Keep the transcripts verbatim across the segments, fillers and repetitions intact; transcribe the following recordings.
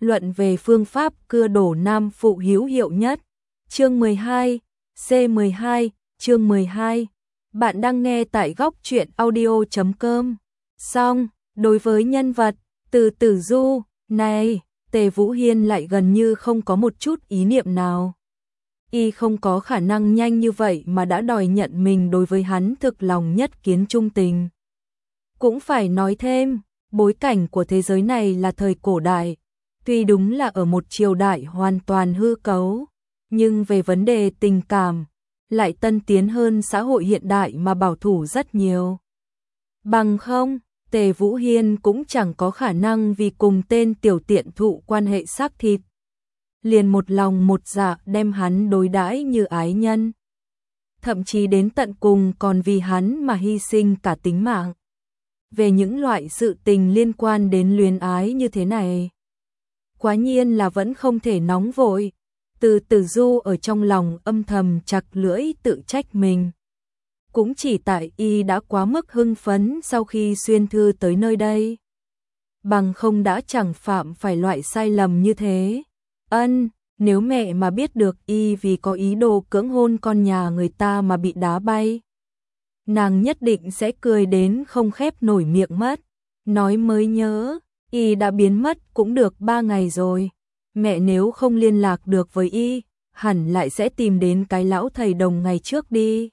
luận về phương pháp cưa đổ nam phụ hữu hiệu nhất. Chương mười hai, C mười hai, chương mười hai. Bạn đang nghe tại góc truyện audio chấm com. Xong, đối với nhân vật Từ Tử Du này, Tề Vũ Hiên lại gần như không có một chút ý niệm nào. Y không có khả năng nhanh như vậy mà đã đòi nhận mình đối với hắn thực lòng nhất kiến trung tình. Cũng phải nói thêm, bối cảnh của thế giới này là thời cổ đại, tuy đúng là ở một triều đại hoàn toàn hư cấu, nhưng về vấn đề tình cảm, lại tân tiến hơn xã hội hiện đại mà bảo thủ rất nhiều. Bằng không, Tề Vũ Hiên cũng chẳng có khả năng vì cùng tên tiểu tiện thụ quan hệ xác thịt, liền một lòng một dạ đem hắn đối đãi như ái nhân. Thậm chí đến tận cùng còn vì hắn mà hy sinh cả tính mạng. Về những loại sự tình liên quan đến luyến ái như thế này, quá nhiên là vẫn không thể nóng vội. Từ Tử Du ở trong lòng âm thầm chặt lưỡi tự trách mình. Cũng chỉ tại y đã quá mức hưng phấn sau khi xuyên thư tới nơi đây. Bằng không đã chẳng phạm phải loại sai lầm như thế. Ân, nếu mẹ mà biết được y vì có ý đồ cưỡng hôn con nhà người ta mà bị đá bay, nàng nhất định sẽ cười đến không khép nổi miệng mất. Nói mới nhớ, y đã biến mất cũng được ba ngày rồi. Mẹ nếu không liên lạc được với y, hẳn lại sẽ tìm đến cái lão thầy đồng ngày trước đi.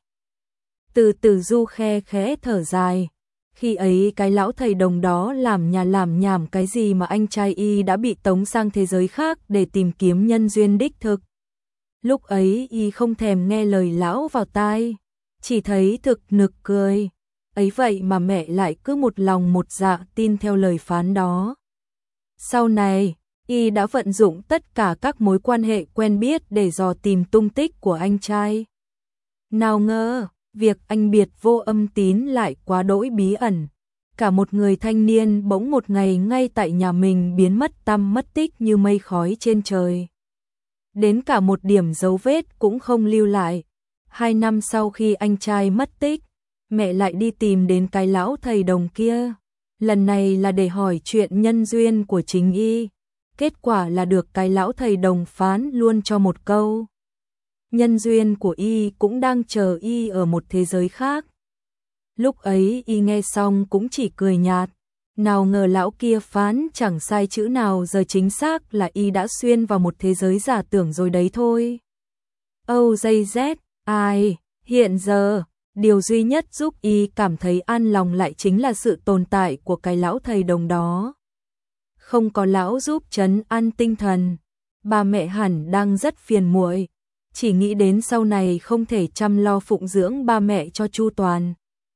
Từ Tử Du khe khẽ thở dài. Khi ấy cái lão thầy đồng đó làm nhà làm nhảm cái gì mà anh trai y đã bị tống sang thế giới khác để tìm kiếm nhân duyên đích thực. Lúc ấy y không thèm nghe lời lão vào tai, chỉ thấy thực nực cười. Ấy vậy mà mẹ lại cứ một lòng một dạ tin theo lời phán đó. Sau này, y đã vận dụng tất cả các mối quan hệ quen biết để dò tìm tung tích của anh trai. Nào ngờ, việc anh biệt vô âm tín lại quá đỗi bí ẩn. Cả một người thanh niên bỗng một ngày ngay tại nhà mình biến mất tăm mất tích như mây khói trên trời. Đến cả một điểm dấu vết cũng không lưu lại. Hai năm sau khi anh trai mất tích, mẹ lại đi tìm đến cái lão thầy đồng kia. Lần này là để hỏi chuyện nhân duyên của chính y. Kết quả là được cái lão thầy đồng phán luôn cho một câu. Nhân duyên của y cũng đang chờ y ở một thế giới khác. Lúc ấy y nghe xong cũng chỉ cười nhạt. Nào ngờ lão kia phán chẳng sai chữ nào, giờ chính xác là y đã xuyên vào một thế giới giả tưởng rồi đấy thôi. Âu dây Z, ai, hiện giờ, điều duy nhất giúp y cảm thấy an lòng lại chính là sự tồn tại của cái lão thầy đồng đó. Không có lão giúp trấn an tinh thần, bà mẹ hẳn đang rất phiền muội, chỉ nghĩ đến sau này không thể chăm lo phụng dưỡng ba mẹ cho chu toàn.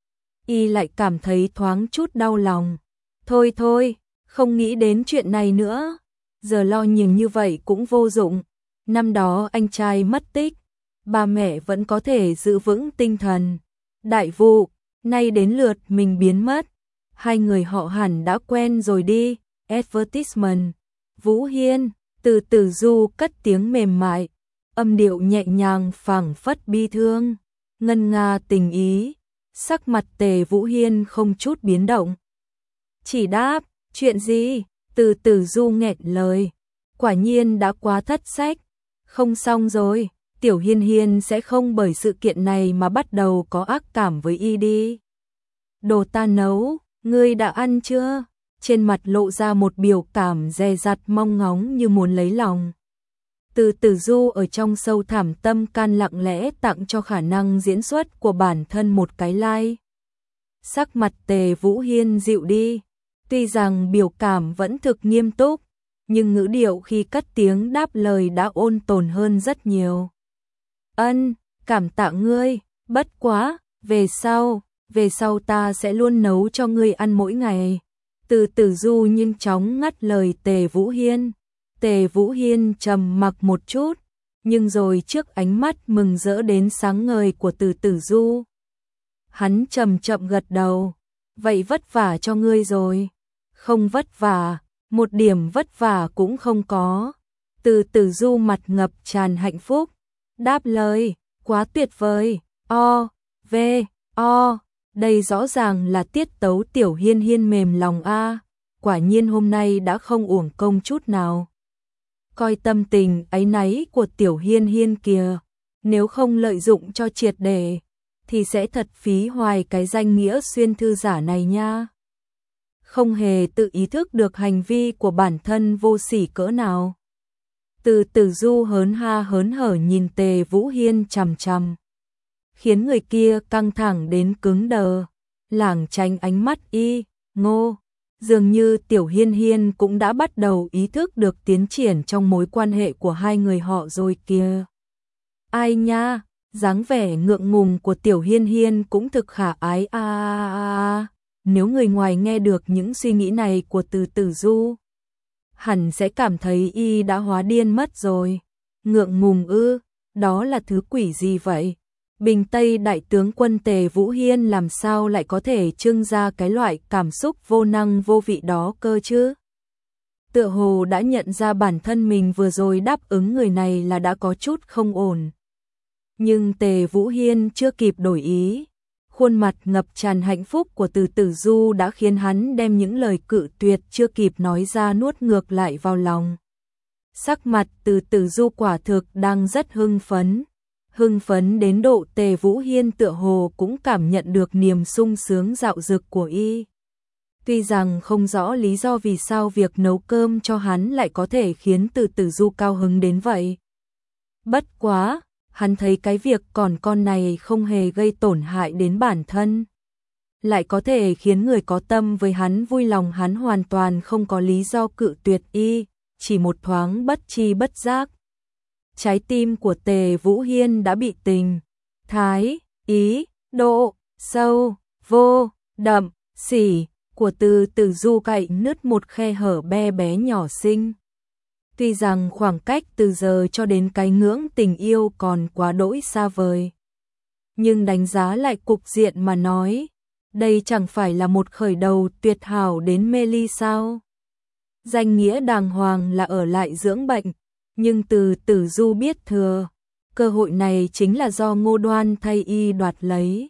Y lại cảm thấy thoáng chút đau lòng. Thôi thôi, không nghĩ đến chuyện này nữa, giờ lo nhiều như vậy cũng vô dụng. Năm đó anh trai mất tích, ba mẹ vẫn có thể giữ vững tinh thần. Đại vụ, nay đến lượt mình biến mất, hai người họ hẳn đã quen rồi đi. Advertisement. Vũ Hiên, Từ Tử Du cất tiếng mềm mại, âm điệu nhẹ nhàng phảng phất bi thương, ngân nga tình ý. Sắc mặt Tề Vũ Hiên không chút biến động, chỉ đáp, chuyện gì? Từ Tử Du nghẹn lời, quả nhiên đã quá thất sách. Không xong rồi, Tiểu Hiên Hiên sẽ không bởi sự kiện này mà bắt đầu có ác cảm với y đi. Đồ ta nấu, ngươi đã ăn chưa? Trên mặt lộ ra một biểu cảm dè dặt mong ngóng như muốn lấy lòng. Từ Tử Du ở trong sâu thẳm tâm can lặng lẽ tặng cho khả năng diễn xuất của bản thân một cái like. Sắc mặt Tề Vũ Hiên dịu đi, tuy rằng biểu cảm vẫn thực nghiêm túc, nhưng ngữ điệu khi cất tiếng đáp lời đã ôn tồn hơn rất nhiều. Ân, cảm tạ ngươi, bất quá, về sau, về sau ta sẽ luôn nấu cho ngươi ăn mỗi ngày. Từ Tử Du nhanh chóng ngắt lời Tề Vũ Hiên. Tề Vũ Hiên trầm mặc một chút, nhưng rồi trước ánh mắt mừng rỡ đến sáng ngời của Từ Tử Du, hắn chậm chậm gật đầu. Vậy vất vả cho ngươi rồi. Không vất vả, một điểm vất vả cũng không có. Từ Tử Du mặt ngập tràn hạnh phúc, đáp lời, quá tuyệt vời. O, V, O, đây rõ ràng là tiết tấu Tiểu Hiên Hiên mềm lòng a. Quả nhiên hôm nay đã không uổng công chút nào. coi tâm tình áy náy của Tiểu Hiên Hiên kìa, nếu không lợi dụng cho triệt để, thì sẽ thật phí hoài cái danh nghĩa xuyên thư giả này nha. Không hề tự ý thức được hành vi của bản thân vô sỉ cỡ nào. Từ Tử Du hớn ha hớn hở nhìn Tề Vũ Hiên chằm chằm, khiến người kia căng thẳng đến cứng đờ, lảng tránh ánh mắt y, ngô. Dường như Tiểu Hiên Hiên cũng đã bắt đầu ý thức được tiến triển trong mối quan hệ của hai người họ rồi kìa. Ai nha, dáng vẻ ngượng ngùng của Tiểu Hiên Hiên cũng thực khả ái a a a. Nếu người ngoài nghe được những suy nghĩ này của Từ Tử Du, hẳn sẽ cảm thấy y đã hóa điên mất rồi. Ngượng ngùng ư, đó là thứ quỷ gì vậy? Bình Tây đại tướng quân Tề Vũ Hiên làm sao lại có thể trưng ra cái loại cảm xúc vô năng vô vị đó cơ chứ? Tựa hồ đã nhận ra bản thân mình vừa rồi đáp ứng người này là đã có chút không ổn. Nhưng Tề Vũ Hiên chưa kịp đổi ý, khuôn mặt ngập tràn hạnh phúc của Từ Tử Du đã khiến hắn đem những lời cự tuyệt chưa kịp nói ra nuốt ngược lại vào lòng. Sắc mặt Từ Tử Du quả thực đang rất hưng phấn. Hưng phấn đến độ Tề Vũ Hiên tựa hồ cũng cảm nhận được niềm sung sướng dạo dực của y. Tuy rằng không rõ lý do vì sao việc nấu cơm cho hắn lại có thể khiến Từ Tử Du cao hứng đến vậy. Bất quá, hắn thấy cái việc còn con này không hề gây tổn hại đến bản thân, lại có thể khiến người có tâm với hắn vui lòng, hắn hoàn toàn không có lý do cự tuyệt y, chỉ một thoáng bất tri bất giác. Trái tim của Tề Vũ Hiên đã bị tình, thái, ý, độ, sâu, vô, đậm, xỉ của Từ Tử Du cạy nứt một khe hở bé bé nhỏ xinh. Tuy rằng khoảng cách từ giờ cho đến cái ngưỡng tình yêu còn quá đỗi xa vời, nhưng đánh giá lại cục diện mà nói, đây chẳng phải là một khởi đầu tuyệt hảo đến mê ly sao? Danh nghĩa đàng hoàng là ở lại dưỡng bệnh, nhưng Từ Tử Du biết thừa, cơ hội này chính là do Ngô Đoan thay y đoạt lấy.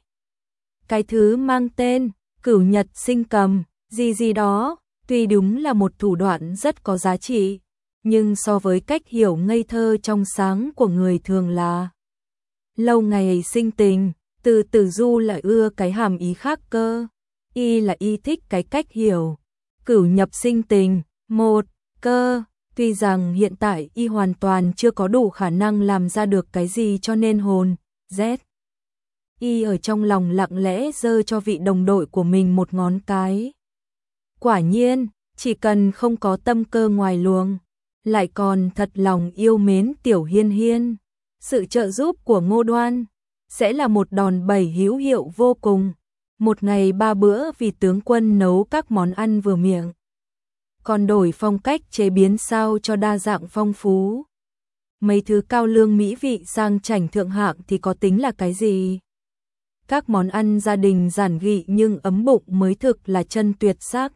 Cái thứ mang tên Cửu Nhật Sinh Cầm, gì gì đó, tuy đúng là một thủ đoạn rất có giá trị, nhưng so với cách hiểu ngây thơ trong sáng của người thường là lâu ngày sinh tình, Từ Tử Du lại ưa cái hàm ý khác cơ. Y là y thích cái cách hiểu cửu nhập sinh tình, một cơ. Tuy rằng hiện tại y hoàn toàn chưa có đủ khả năng làm ra được cái gì, cho nên hồn Z y ở trong lòng lặng lẽ giơ cho vị đồng đội của mình một ngón cái. Quả nhiên, chỉ cần không có tâm cơ ngoài luồng, lại còn thật lòng yêu mến Tiểu Hiên Hiên, sự trợ giúp của Ngô Đoan sẽ là một đòn bẩy hữu hiệu vô cùng. Một ngày ba bữa vì tướng quân nấu các món ăn vừa miệng, còn đổi phong cách chế biến sao cho đa dạng phong phú. Mấy thứ cao lương mỹ vị sang chảnh thượng hạng thì có tính là cái gì? Các món ăn gia đình giản dị nhưng ấm bụng mới thực là chân tuyệt sắc.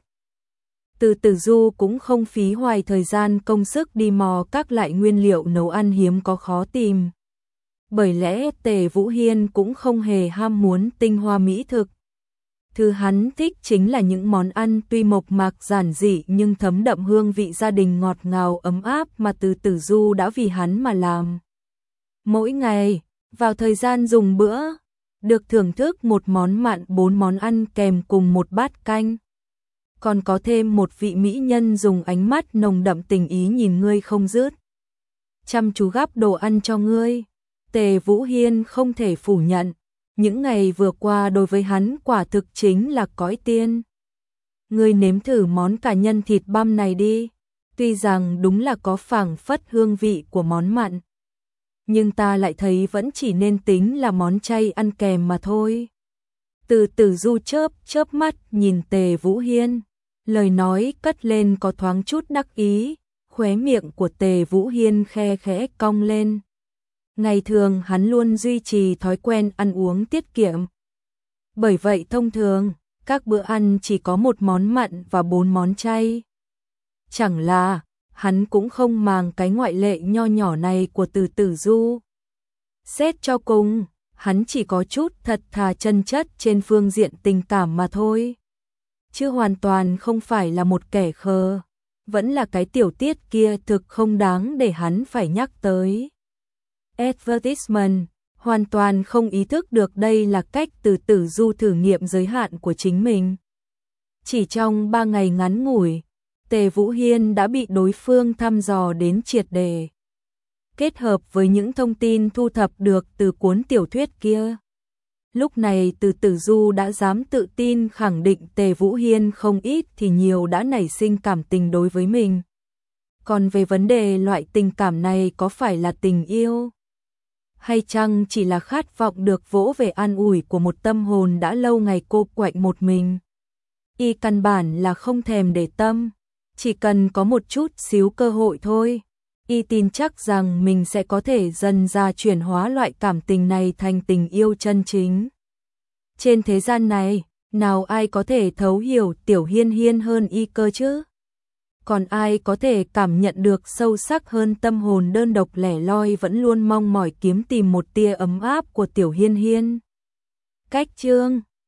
Từ Tử Du cũng không phí hoài thời gian công sức đi mò các loại nguyên liệu nấu ăn hiếm có khó tìm. Bởi lẽ Tề Vũ Hiên cũng không hề ham muốn tinh hoa mỹ thực. Thứ hắn thích chính là những món ăn tuy mộc mạc giản dị nhưng thấm đậm hương vị gia đình ngọt ngào ấm áp mà Từ Tử Du đã vì hắn mà làm. Mỗi ngày, vào thời gian dùng bữa, được thưởng thức một món mặn bốn món ăn kèm cùng một bát canh. Còn có thêm một vị mỹ nhân dùng ánh mắt nồng đậm tình ý nhìn ngươi không dứt, chăm chú gắp đồ ăn cho ngươi. Tề Vũ Hiên không thể phủ nhận, những ngày vừa qua đối với hắn quả thực chính là cõi tiên. Ngươi nếm thử món cá nhân thịt băm này đi, tuy rằng đúng là có phảng phất hương vị của món mặn, nhưng ta lại thấy vẫn chỉ nên tính là món chay ăn kèm mà thôi. Từ Tử Du chớp chớp mắt nhìn Tề Vũ Hiên, lời nói cất lên có thoáng chút đắc ý, khóe miệng của Tề Vũ Hiên khe khẽ cong lên. Ngày thường hắn luôn duy trì thói quen ăn uống tiết kiệm. Bởi vậy thông thường, các bữa ăn chỉ có một món mặn và bốn món chay. Chẳng là, hắn cũng không màng cái ngoại lệ nho nhỏ này của Từ Tử Du. Xét cho cùng, hắn chỉ có chút thật thà chân chất trên phương diện tình cảm mà thôi, chứ hoàn toàn không phải là một kẻ khờ. vẫn là cái tiểu tiết kia thực không đáng để hắn phải nhắc tới. Advertisement, hoàn toàn không ý thức được đây là cách từ Tử Du thử nghiệm giới hạn của chính mình. Chỉ trong ba ngày ngắn ngủi, Tề Vũ Hiên đã bị đối phương thăm dò đến triệt đề. Kết hợp với những thông tin thu thập được từ cuốn tiểu thuyết kia. Lúc này từ Tử Du đã dám tự tin khẳng định Tề Vũ Hiên không ít thì nhiều đã nảy sinh cảm tình đối với mình. Còn về vấn đề loại tình cảm này có phải là tình yêu? Hay chăng chỉ là khát vọng được vỗ về an ủi của một tâm hồn đã lâu ngày cô quạnh một mình? Y căn bản là không thèm để tâm, chỉ cần có một chút xíu cơ hội thôi. Y tin chắc rằng mình sẽ có thể dần ra chuyển hóa loại cảm tình này thành tình yêu chân chính. Trên thế gian này, nào ai có thể thấu hiểu Tiểu Hiên Hiên hơn Y cơ chứ? Còn ai có thể cảm nhận được sâu sắc hơn tâm hồn đơn độc lẻ loi vẫn luôn mong mỏi kiếm tìm một tia ấm áp của Tiểu Hiên Hiên? Cách chương